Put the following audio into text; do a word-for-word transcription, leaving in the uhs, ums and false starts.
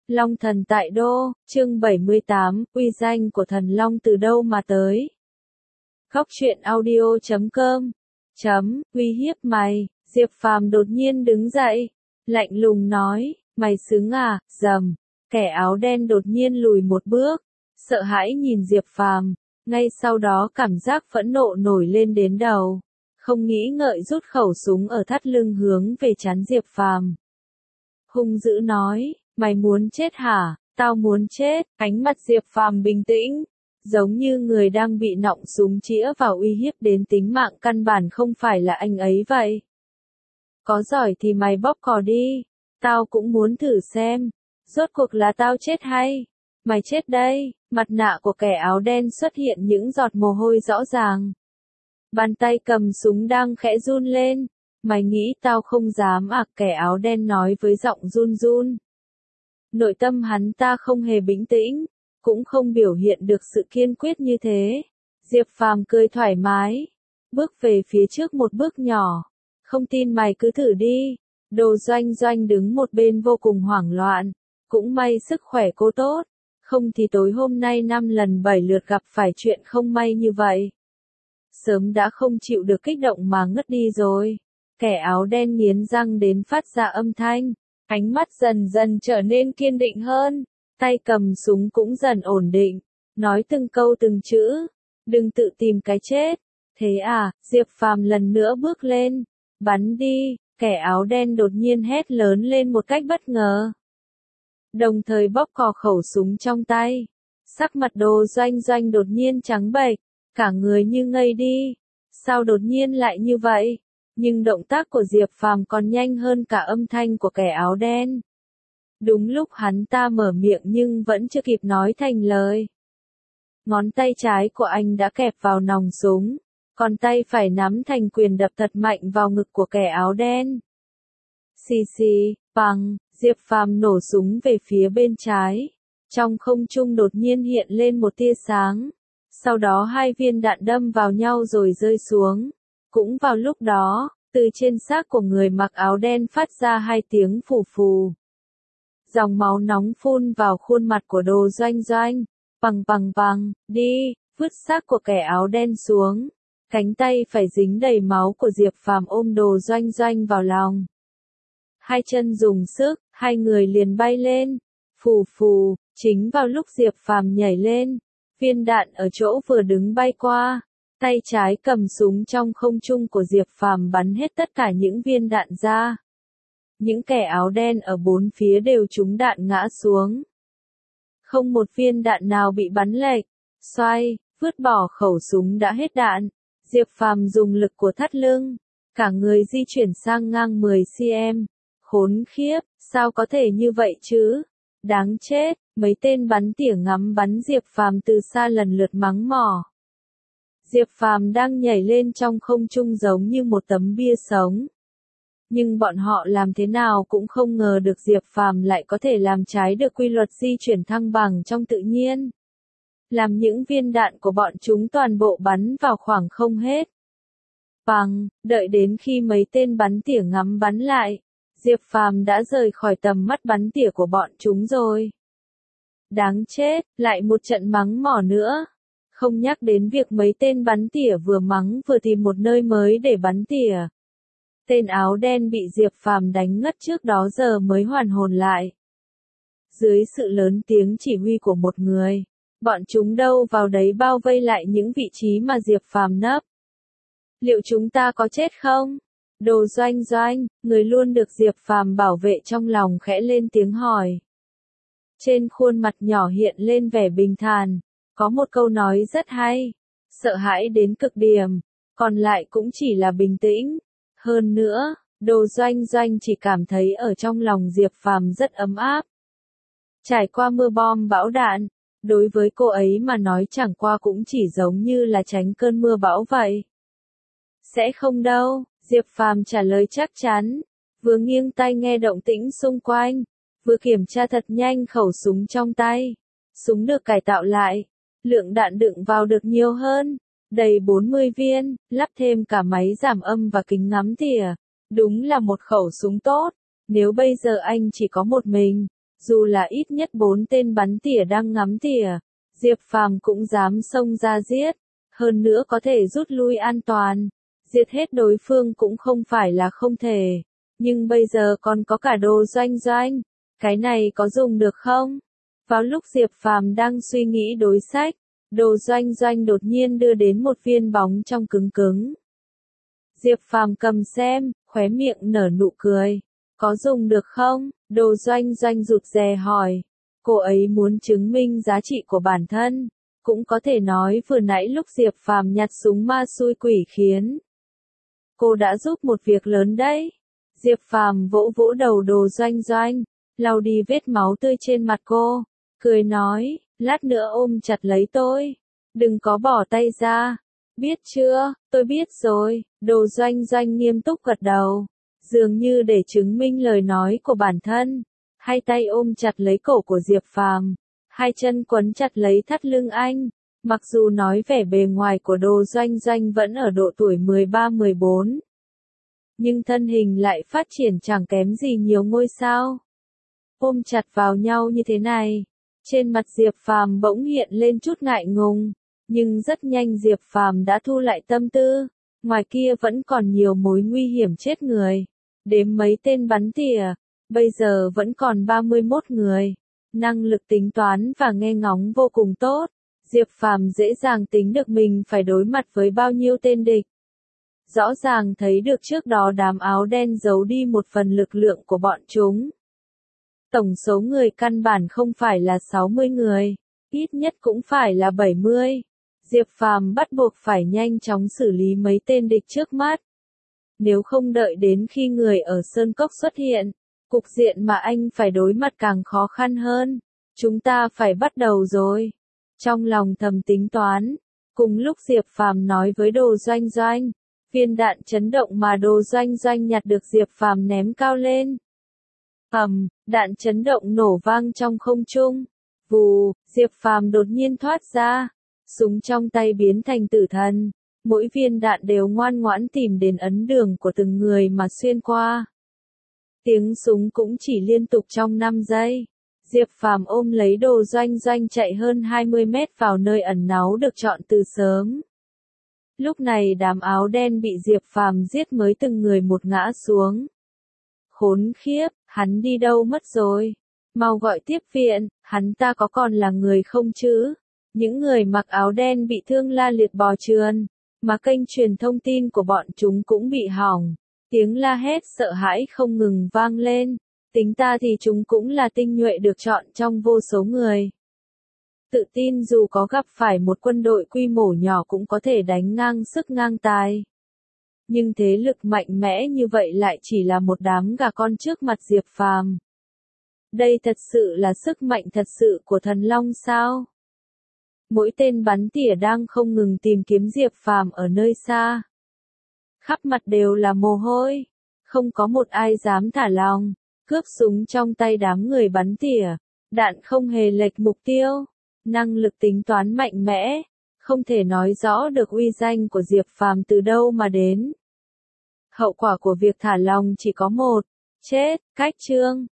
Long thần tại đô, chương bảy mươi tám, uy danh của thần Long từ đâu mà tới. Góc truyện audio chấm com chấm, uy hiếp mày, Diệp Phàm đột nhiên đứng dậy, lạnh lùng nói, mày xứng à, rầm, kẻ áo đen đột nhiên lùi một bước, sợ hãi nhìn Diệp Phàm, ngay sau đó cảm giác phẫn nộ nổi lên đến đầu, không nghĩ ngợi rút khẩu súng ở thắt lưng hướng về trán Diệp Phàm. Hung dữ nói, mày muốn chết hả, tao muốn chết, ánh mắt Diệp Phàm bình tĩnh, giống như người đang bị nọng súng chĩa vào uy hiếp đến tính mạng căn bản không phải là anh ấy vậy. Có giỏi thì mày bóp cò đi, tao cũng muốn thử xem, rốt cuộc là tao chết hay, mày chết đây, mặt nạ của kẻ áo đen xuất hiện những giọt mồ hôi rõ ràng. Bàn tay cầm súng đang khẽ run lên, mày nghĩ tao không dám à, kẻ áo đen nói với giọng run run. Nội tâm hắn ta không hề bình tĩnh, cũng không biểu hiện được sự kiên quyết như thế. Diệp Phàm cười thoải mái, bước về phía trước một bước nhỏ. Không tin mày cứ thử đi. Đồ Doanh Doanh đứng một bên vô cùng hoảng loạn. Cũng may sức khỏe cô tốt, không thì tối hôm nay năm lần bảy lượt gặp phải chuyện không may như vậy. Sớm đã không chịu được kích động mà ngất đi rồi. Kẻ áo đen nghiến răng đến phát ra âm thanh. Ánh mắt dần dần trở nên kiên định hơn, tay cầm súng cũng dần ổn định, nói từng câu từng chữ, đừng tự tìm cái chết. Thế à, Diệp Phàm lần nữa bước lên, bắn đi, kẻ áo đen đột nhiên hét lớn lên một cách bất ngờ. Đồng thời bóp cò khẩu súng trong tay, sắc mặt Đồ Doanh Doanh đột nhiên trắng bệch, cả người như ngây đi, sao đột nhiên lại như vậy? Nhưng động tác của Diệp Phàm còn nhanh hơn cả âm thanh của kẻ áo đen. Đúng lúc hắn ta mở miệng nhưng vẫn chưa kịp nói thành lời. Ngón tay trái của anh đã kẹp vào nòng súng, còn tay phải nắm thành quyền đập thật mạnh vào ngực của kẻ áo đen. Xì xì, bằng, Diệp Phàm nổ súng về phía bên trái. Trong không trung đột nhiên hiện lên một tia sáng. Sau đó hai viên đạn đâm vào nhau rồi rơi xuống. Cũng vào lúc đó, từ trên xác của người mặc áo đen phát ra hai tiếng phù phù. Dòng máu nóng phun vào khuôn mặt của Đồ Doanh Doanh. Bằng bằng bằng, đi, vứt xác của kẻ áo đen xuống. Cánh tay phải dính đầy máu của Diệp Phàm ôm Đồ Doanh Doanh vào lòng. Hai chân dùng sức, hai người liền bay lên. Phù phù, chính vào lúc Diệp Phàm nhảy lên, viên đạn ở chỗ vừa đứng bay qua. Tay trái cầm súng trong không trung của Diệp Phàm bắn hết tất cả những viên đạn ra. Những kẻ áo đen ở bốn phía đều trúng đạn ngã xuống. Không một viên đạn nào bị bắn lệch. Xoay, vứt bỏ khẩu súng đã hết đạn. Diệp Phàm dùng lực của thắt lưng, cả người di chuyển sang ngang mười xăng-ti-mét. Khốn khiếp, sao có thể như vậy chứ? Đáng chết, mấy tên bắn tỉa ngắm bắn Diệp Phàm từ xa lần lượt mắng mỏ. Diệp Phàm đang nhảy lên trong không trung giống như một tấm bia sống. Nhưng bọn họ làm thế nào cũng không ngờ được Diệp Phàm lại có thể làm trái được quy luật di chuyển thăng bằng trong tự nhiên. Làm những viên đạn của bọn chúng toàn bộ bắn vào khoảng không hết. Bằng, đợi đến khi mấy tên bắn tỉa ngắm bắn lại, Diệp Phàm đã rời khỏi tầm mắt bắn tỉa của bọn chúng rồi. Đáng chết, lại một trận mắng mỏ nữa. Không nhắc đến việc mấy tên bắn tỉa vừa mắng vừa tìm một nơi mới để bắn tỉa. Tên áo đen bị Diệp Phàm đánh ngất trước đó giờ mới hoàn hồn lại. Dưới sự lớn tiếng chỉ huy của một người, bọn chúng đâu vào đấy bao vây lại những vị trí mà Diệp Phàm nấp. Liệu chúng ta có chết không? Đồ Doanh Doanh, người luôn được Diệp Phàm bảo vệ trong lòng khẽ lên tiếng hỏi. Trên khuôn mặt nhỏ hiện lên vẻ bình thản. Có một câu nói rất hay, sợ hãi đến cực điểm, còn lại cũng chỉ là bình tĩnh. Hơn nữa, Đồ Doanh Doanh chỉ cảm thấy ở trong lòng Diệp Phàm rất ấm áp. Trải qua mưa bom bão đạn, đối với cô ấy mà nói chẳng qua cũng chỉ giống như là tránh cơn mưa bão vậy. Sẽ không đâu, Diệp Phàm trả lời chắc chắn, vừa nghiêng tai nghe động tĩnh xung quanh, vừa kiểm tra thật nhanh khẩu súng trong tay. Súng được cải tạo lại. Lượng đạn đựng vào được nhiều hơn, đầy bốn mươi viên, lắp thêm cả máy giảm âm và kính ngắm tỉa. Đúng là một khẩu súng tốt, nếu bây giờ anh chỉ có một mình, dù là ít nhất bốn tên bắn tỉa đang ngắm tỉa, Diệp Phàm cũng dám xông ra giết, hơn nữa có thể rút lui an toàn, giết hết đối phương cũng không phải là không thể, nhưng bây giờ còn có cả Đồ Doanh Doanh, cái này có dùng được không? Vào lúc Diệp Phàm đang suy nghĩ đối sách, Đồ Doanh Doanh đột nhiên đưa đến một viên bóng trong cứng cứng. Diệp Phàm cầm xem, khóe miệng nở nụ cười. Có dùng được không? Đồ Doanh Doanh rụt rè hỏi. Cô ấy muốn chứng minh giá trị của bản thân. Cũng có thể nói vừa nãy lúc Diệp Phàm nhặt súng ma xui quỷ khiến. Cô đã giúp một việc lớn đấy. Diệp Phàm vỗ vỗ đầu Đồ Doanh Doanh, lau đi vết máu tươi trên mặt cô, cười nói, lát nữa ôm chặt lấy tôi. Đừng có bỏ tay ra. Biết chưa, tôi biết rồi. Đồ Doanh Doanh nghiêm túc gật đầu. Dường như để chứng minh lời nói của bản thân, hai tay ôm chặt lấy cổ của Diệp Phàm, hai chân quấn chặt lấy thắt lưng anh. Mặc dù nói vẻ bề ngoài của Đồ Doanh Doanh vẫn ở độ tuổi mười ba mười bốn, nhưng thân hình lại phát triển chẳng kém gì nhiều ngôi sao. Ôm chặt vào nhau như thế này, trên mặt Diệp Phàm bỗng hiện lên chút ngại ngùng, nhưng rất nhanh Diệp Phàm đã thu lại tâm tư. Ngoài kia vẫn còn nhiều mối nguy hiểm chết người. Đếm mấy tên bắn tỉa, bây giờ vẫn còn ba mươi mốt người. Năng lực tính toán và nghe ngóng vô cùng tốt. Diệp Phàm dễ dàng tính được mình phải đối mặt với bao nhiêu tên địch. Rõ ràng thấy được trước đó đám áo đen giấu đi một phần lực lượng của bọn chúng. Tổng số người căn bản không phải là sáu mươi người, ít nhất cũng phải là bảy mươi. Diệp Phàm bắt buộc phải nhanh chóng xử lý mấy tên địch trước mắt. Nếu không đợi đến khi người ở Sơn Cốc xuất hiện, cục diện mà anh phải đối mặt càng khó khăn hơn. Chúng ta phải bắt đầu rồi. Trong lòng thầm tính toán, cùng lúc Diệp Phàm nói với Đồ Doanh Doanh, viên đạn chấn động mà Đồ Doanh Doanh nhặt được Diệp Phàm ném cao lên. Ầm, đạn chấn động nổ vang trong không trung. Vù, Diệp Phàm đột nhiên thoát ra. Súng trong tay biến thành tử thần, mỗi viên đạn đều ngoan ngoãn tìm đến ấn đường của từng người mà xuyên qua. Tiếng súng cũng chỉ liên tục trong năm giây. Diệp Phàm ôm lấy Đồ Doanh Doanh chạy hơn hai mươi mét vào nơi ẩn náu được chọn từ sớm. Lúc này đám áo đen bị Diệp Phàm giết mới từng người một ngã xuống. Khốn khiếp, hắn đi đâu mất rồi? Mau gọi tiếp viện, hắn ta có còn là người không chứ? Những người mặc áo đen bị thương la liệt bò trườn, mà kênh truyền thông tin của bọn chúng cũng bị hỏng. Tiếng la hét sợ hãi không ngừng vang lên. Tính ta thì chúng cũng là tinh nhuệ được chọn trong vô số người. Tự tin dù có gặp phải một quân đội quy mô nhỏ cũng có thể đánh ngang sức ngang tài. Nhưng thế lực mạnh mẽ như vậy lại chỉ là một đám gà con trước mặt Diệp Phàm. Đây thật sự là sức mạnh thật sự của thần long sao? Mỗi tên bắn tỉa đang không ngừng tìm kiếm Diệp Phàm ở nơi xa. Khắp mặt đều là mồ hôi, không có một ai dám thả lòng, cướp súng trong tay đám người bắn tỉa, đạn không hề lệch mục tiêu, năng lực tính toán mạnh mẽ, không thể nói rõ được uy danh của Diệp Phàm từ đâu mà đến. Hậu quả của việc thả lòng chỉ có một, chết, cách chương.